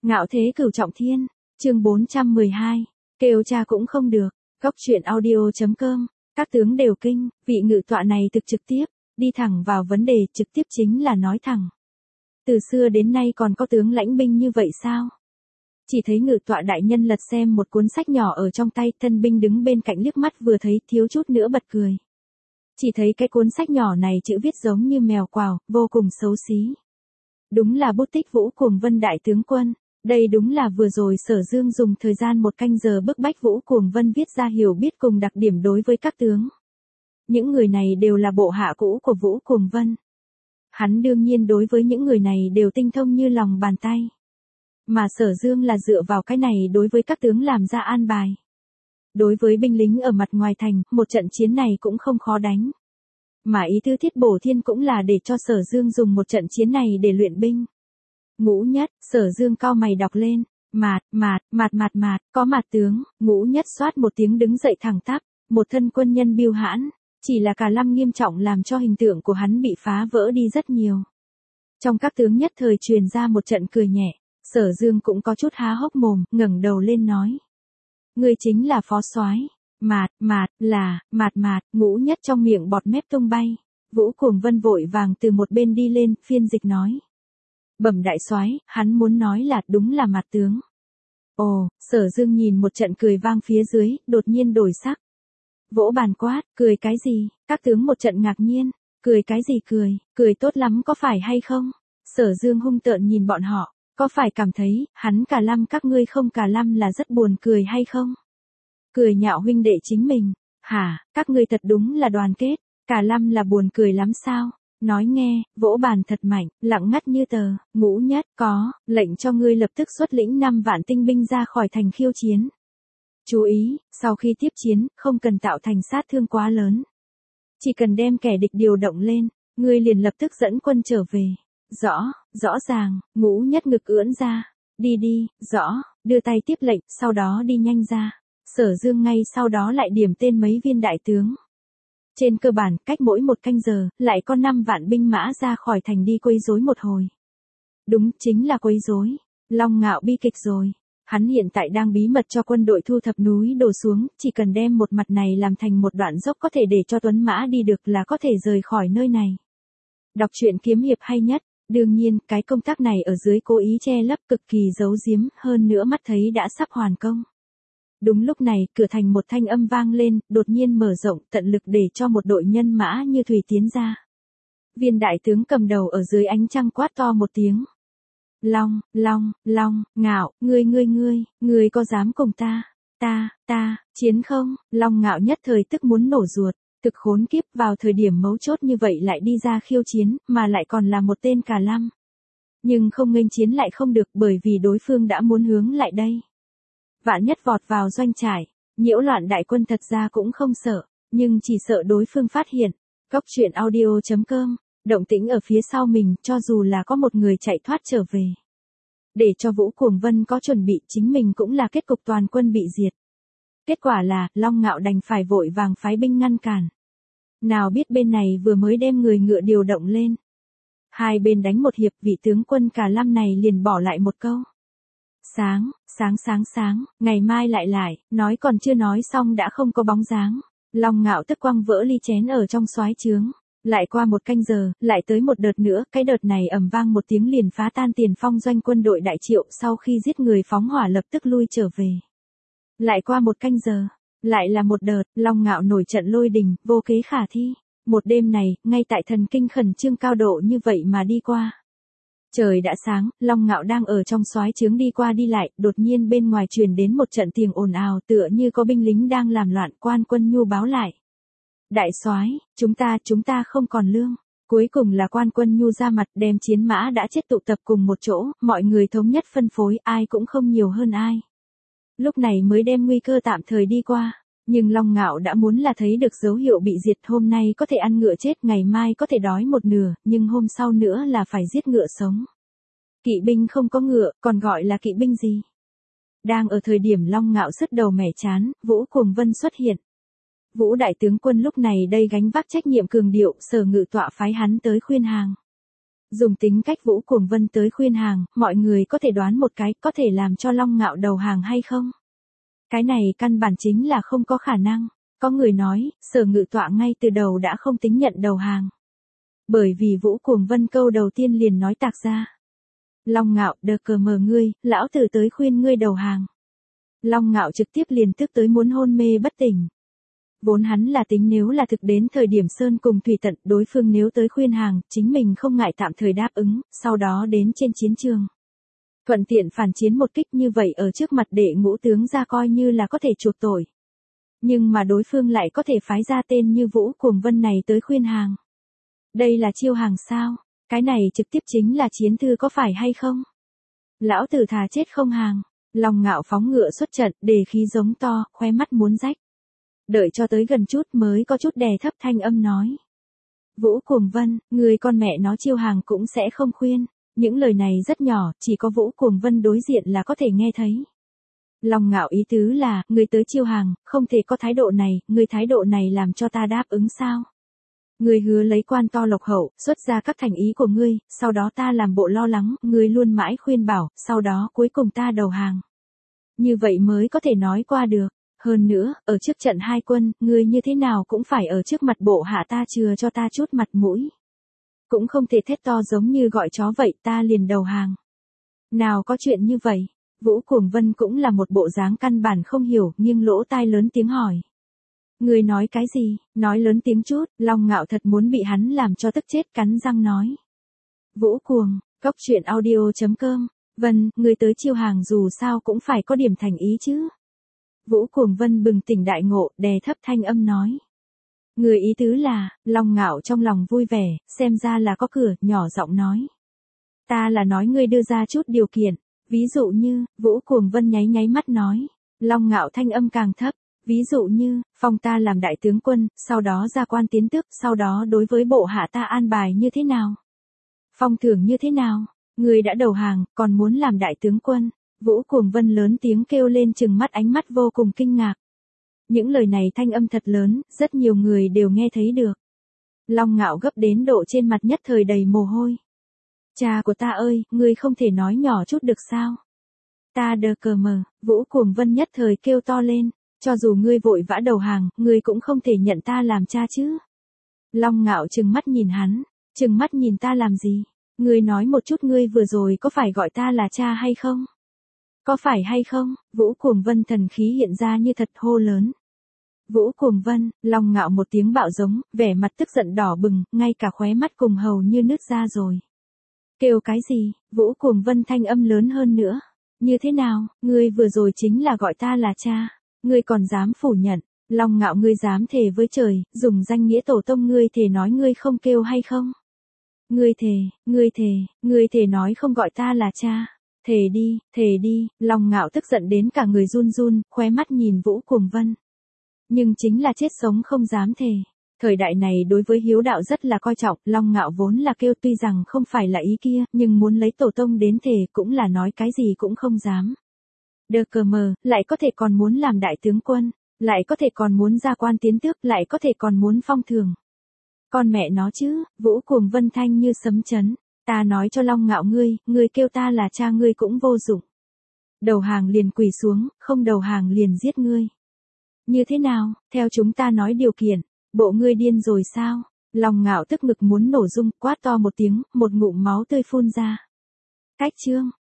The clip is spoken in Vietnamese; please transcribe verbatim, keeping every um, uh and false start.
Ngạo thế cửu trọng thiên, chương bốn trăm mười hai, kêu cha cũng không được, góc truyện audio.com, các tướng đều kinh, vị ngự tọa này thực trực tiếp, đi thẳng vào vấn đề, trực tiếp chính là nói thẳng. Từ xưa đến nay còn có tướng lãnh binh như vậy sao? Chỉ thấy ngự tọa đại nhân lật xem một cuốn sách nhỏ ở trong tay, thân binh đứng bên cạnh liếc mắt vừa thấy thiếu chút nữa bật cười. Chỉ thấy cái cuốn sách nhỏ này chữ viết giống như mèo quào, vô cùng xấu xí. Đúng là bút tích Vũ Cuồng Vân đại tướng quân, đây đúng là vừa rồi Sở Dương dùng thời gian một canh giờ bức bách Vũ Cuồng Vân viết ra hiểu biết cùng đặc điểm đối với các tướng. Những người này đều là bộ hạ cũ của Vũ Cuồng Vân. Hắn đương nhiên đối với những người này đều tinh thông như lòng bàn tay. Mà Sở Dương là dựa vào cái này đối với các tướng làm ra an bài. Đối với binh lính ở mặt ngoài thành, một trận chiến này cũng không khó đánh. Mà ý tứ Thiết Bổ Thiên cũng là để cho Sở Dương dùng một trận chiến này để luyện binh. Ngũ Nhất, Sở Dương cao mày đọc lên, mạt, mạt, mạt mạt mạt, có mạt tướng, Ngũ Nhất xoát một tiếng đứng dậy thẳng tắp, một thân quân nhân biêu hãn, chỉ là Cả Lâm nghiêm trọng làm cho hình tượng của hắn bị phá vỡ đi rất nhiều. Trong các tướng nhất thời truyền ra một trận cười nhẹ, Sở Dương cũng có chút há hốc mồm, ngẩng đầu lên nói. Người chính là phó soái. Mạt, mạt, là, mạt mạt, Ngũ Nhất trong miệng bọt mép tung bay. Vũ Cuồng Vân vội vàng từ một bên đi lên, phiên dịch nói. Bẩm đại soái, hắn muốn nói là đúng là mạt tướng. Ồ, Sở Dương nhìn một trận cười vang phía dưới, đột nhiên đổi sắc. Vỗ bàn quát, cười cái gì, các tướng một trận ngạc nhiên, cười cái gì cười, cười tốt lắm có phải hay không? Sở Dương hung tợn nhìn bọn họ, có phải cảm thấy, hắn Cả Lâm các ngươi không Cả Lâm là rất buồn cười hay không? Cười nhạo huynh đệ chính mình, hả, các ngươi thật đúng là đoàn kết, Cả Lâm là buồn cười lắm sao? Nói nghe, vỗ bàn thật mạnh, lặng ngắt như tờ, Ngũ Nhất, có, lệnh cho ngươi lập tức xuất lĩnh năm vạn tinh binh ra khỏi thành khiêu chiến. Chú ý, sau khi tiếp chiến, không cần tạo thành sát thương quá lớn. Chỉ cần đem kẻ địch điều động lên, ngươi liền lập tức dẫn quân trở về. Rõ, rõ ràng, Ngũ Nhất ngực ưỡn ra, đi đi, rõ, đưa tay tiếp lệnh, sau đó đi nhanh ra. Sở Dương ngay sau đó lại điểm tên mấy viên đại tướng. Trên cơ bản, cách mỗi một canh giờ, lại có năm vạn binh mã ra khỏi thành đi quấy rối một hồi. Đúng, chính là quấy rối. Long Ngạo bi kịch rồi. Hắn hiện tại đang bí mật cho quân đội thu thập núi đổ xuống, chỉ cần đem một mặt này làm thành một đoạn dốc có thể để cho tuấn mã đi được là có thể rời khỏi nơi này. Đọc truyện kiếm hiệp hay nhất, đương nhiên, cái công tác này ở dưới cố ý che lấp cực kỳ giấu giếm, hơn nữa mắt thấy đã sắp hoàn công. Đúng lúc này, cửa thành một thanh âm vang lên, đột nhiên mở rộng, tận lực để cho một đội nhân mã như thủy tiến ra. Viên đại tướng cầm đầu ở dưới ánh trăng quát to một tiếng. Long, Long, Long, Ngạo, ngươi ngươi ngươi, ngươi có dám cùng ta, ta, ta, chiến không? Long Ngạo nhất thời tức muốn nổ ruột, thực khốn kiếp vào thời điểm mấu chốt như vậy lại đi ra khiêu chiến, mà lại còn là một tên Cả Lâm. Nhưng không nghênh chiến lại không được bởi vì đối phương đã muốn hướng lại đây. Vạn nhất vọt vào doanh trại, nhiễu loạn đại quân thật ra cũng không sợ, nhưng chỉ sợ đối phương phát hiện. Góc truyện audio.com, động tĩnh ở phía sau mình cho dù là có một người chạy thoát trở về. Để cho Vũ Cuồng Vân có chuẩn bị chính mình cũng là kết cục toàn quân bị diệt. Kết quả là, Long Ngạo đành phải vội vàng phái binh ngăn cản. Nào biết bên này vừa mới đem người ngựa điều động lên. Hai bên đánh một hiệp vị tướng quân Cả Lâm này liền bỏ lại một câu. Sáng, sáng sáng sáng, ngày mai lại lại, nói còn chưa nói xong đã không có bóng dáng. Long Ngạo tức quăng vỡ ly chén ở trong soái trướng. Lại qua một canh giờ, lại tới một đợt nữa, cái đợt này ầm vang một tiếng liền phá tan tiền phong doanh quân đội đại Triệu sau khi giết người phóng hỏa lập tức lui trở về. Lại qua một canh giờ, lại là một đợt, Long Ngạo nổi trận lôi đình, vô kế khả thi. Một đêm này, ngay tại thần kinh khẩn trương cao độ như vậy mà đi qua. Trời đã sáng, Long Ngạo đang ở trong soái trướng đi qua đi lại, đột nhiên bên ngoài truyền đến một trận tiếng ồn ào tựa như có binh lính đang làm loạn, Quan Quân Nhu báo lại. Đại soái, chúng ta, chúng ta không còn lương. Cuối cùng là Quan Quân Nhu ra mặt đem chiến mã đã chết tụ tập cùng một chỗ, mọi người thống nhất phân phối, ai cũng không nhiều hơn ai. Lúc này mới đem nguy cơ tạm thời đi qua. Nhưng Long Ngạo đã muốn là thấy được dấu hiệu bị diệt, hôm nay có thể ăn ngựa chết, ngày mai có thể đói một nửa, nhưng hôm sau nữa là phải giết ngựa sống. Kỵ binh không có ngựa, còn gọi là kỵ binh gì? Đang ở thời điểm Long Ngạo sứt đầu mẻ chán, Vũ Cuồng Vân xuất hiện. Vũ đại tướng quân lúc này đây gánh vác trách nhiệm cường điệu, Sở ngự tọa phái hắn tới khuyên hàng. Dùng tính cách Vũ Cuồng Vân tới khuyên hàng, mọi người có thể đoán một cái, có thể làm cho Long Ngạo đầu hàng hay không? Cái này căn bản chính là không có khả năng. Có người nói, Sở Ngự Tọa ngay từ đầu đã không tính nhận đầu hàng. Bởi vì Vũ Cuồng Vân câu đầu tiên liền nói tạc ra. Long Ngạo, đờ cờ mờ ngươi, lão tử tới khuyên ngươi đầu hàng. Long Ngạo trực tiếp liền tức tới muốn hôn mê bất tỉnh. Vốn hắn là tính nếu là thực đến thời điểm Sơn cùng Thủy Tận, đối phương nếu tới khuyên hàng, chính mình không ngại tạm thời đáp ứng, sau đó đến trên chiến trường. Thuận tiện phản chiến một kích như vậy ở trước mặt đệ ngũ tướng ra coi như là có thể chuộc tội. Nhưng mà đối phương lại có thể phái ra tên như Vũ Cuồng Vân này tới khuyên hàng. Đây là chiêu hàng sao? Cái này trực tiếp chính là chiến thư có phải hay không? Lão tử thà chết không hàng. Long Ngạo phóng ngựa xuất trận, đề khí giống to, khoe mắt muốn rách. Đợi cho tới gần chút mới có chút đè thấp thanh âm nói. Vũ Cuồng Vân, người con mẹ nó chiêu hàng cũng sẽ không khuyên. Những lời này rất nhỏ, chỉ có Vũ Cuồng Vân đối diện là có thể nghe thấy. Long Ngạo ý tứ là, người tới chiêu hàng, không thể có thái độ này, người thái độ này làm cho ta đáp ứng sao? Người hứa lấy quan to lộc hậu, xuất ra các thành ý của ngươi, sau đó ta làm bộ lo lắng, ngươi luôn mãi khuyên bảo, sau đó cuối cùng ta đầu hàng. Như vậy mới có thể nói qua được. Hơn nữa, ở trước trận hai quân, ngươi như thế nào cũng phải ở trước mặt bộ hạ ta chừa cho ta chút mặt mũi. Cũng không thể thét to giống như gọi chó vậy, ta liền đầu hàng. Nào có chuyện như vậy, Vũ Cuồng Vân cũng là một bộ dáng căn bản không hiểu, nghiêng lỗ tai lớn tiếng hỏi. Người nói cái gì, nói lớn tiếng chút, Long Ngạo thật muốn bị hắn làm cho tức chết cắn răng nói. Vũ Cuồng, Cốc Truyện audio chấm com, Vân, người tới chiêu hàng dù sao cũng phải có điểm thành ý chứ. Vũ Cuồng Vân bừng tỉnh đại ngộ, đè thấp thanh âm nói. Người ý tứ là, Long Ngạo trong lòng vui vẻ, xem ra là có cửa, nhỏ giọng nói. Ta là nói ngươi đưa ra chút điều kiện, ví dụ như, Vũ Cuồng Vân nháy nháy mắt nói. Long Ngạo thanh âm càng thấp, ví dụ như, phong ta làm đại tướng quân, sau đó ra quan tiến tước, sau đó đối với bộ hạ ta an bài như thế nào? Phong thưởng như thế nào? Ngươi đã đầu hàng, còn muốn làm đại tướng quân. Vũ Cuồng Vân lớn tiếng kêu lên trừng mắt ánh mắt vô cùng kinh ngạc. Những lời này thanh âm thật lớn, rất nhiều người đều nghe thấy được. Long Ngạo gấp đến độ trên mặt nhất thời đầy mồ hôi. Cha của ta ơi, ngươi không thể nói nhỏ chút được sao? Ta đờ cờ mờ, Vũ Cuồng Vân nhất thời kêu to lên, cho dù ngươi vội vã đầu hàng, ngươi cũng không thể nhận ta làm cha chứ. Long Ngạo trừng mắt nhìn hắn, trừng mắt nhìn ta làm gì? Ngươi nói một chút ngươi vừa rồi có phải gọi ta là cha hay không? Có phải hay không? Vũ Cuồng Vân thần khí hiện ra như thật hô lớn. Vũ Cuồng Vân, Long Ngạo một tiếng bạo giống, vẻ mặt tức giận đỏ bừng, ngay cả khóe mắt cùng hầu như nứt ra rồi. Kêu cái gì? Vũ Cuồng Vân thanh âm lớn hơn nữa. Như thế nào? Ngươi vừa rồi chính là gọi ta là cha. Ngươi còn dám phủ nhận. Long Ngạo ngươi dám thề với trời, dùng danh nghĩa tổ tông ngươi thề nói ngươi không kêu hay không? Ngươi thề, ngươi thề, ngươi thề nói không gọi ta là cha. Thề đi, thề đi, Long Ngạo tức giận đến cả người run run, khóe mắt nhìn Vũ Cuồng Vân. Nhưng chính là chết sống không dám thề. Thời đại này đối với hiếu đạo rất là coi trọng, Long Ngạo vốn là kêu tuy rằng không phải là ý kia, nhưng muốn lấy tổ tông đến thề cũng là nói cái gì cũng không dám. Đờ cờ mờ, lại có thể còn muốn làm đại tướng quân, lại có thể còn muốn ra quan tiến tước, lại có thể còn muốn phong thường. Con mẹ nó chứ, Vũ Cuồng Vân thanh như sấm chấn. Ta nói cho Long Ngạo ngươi, ngươi kêu ta là cha ngươi cũng vô dụng. Đầu hàng liền quỳ xuống, không đầu hàng liền giết ngươi. Như thế nào, theo chúng ta nói điều kiện, bộ ngươi điên rồi sao? Long Ngạo tức ngực muốn nổ rung, quát to một tiếng, một ngụm máu tươi phun ra. Cách chương,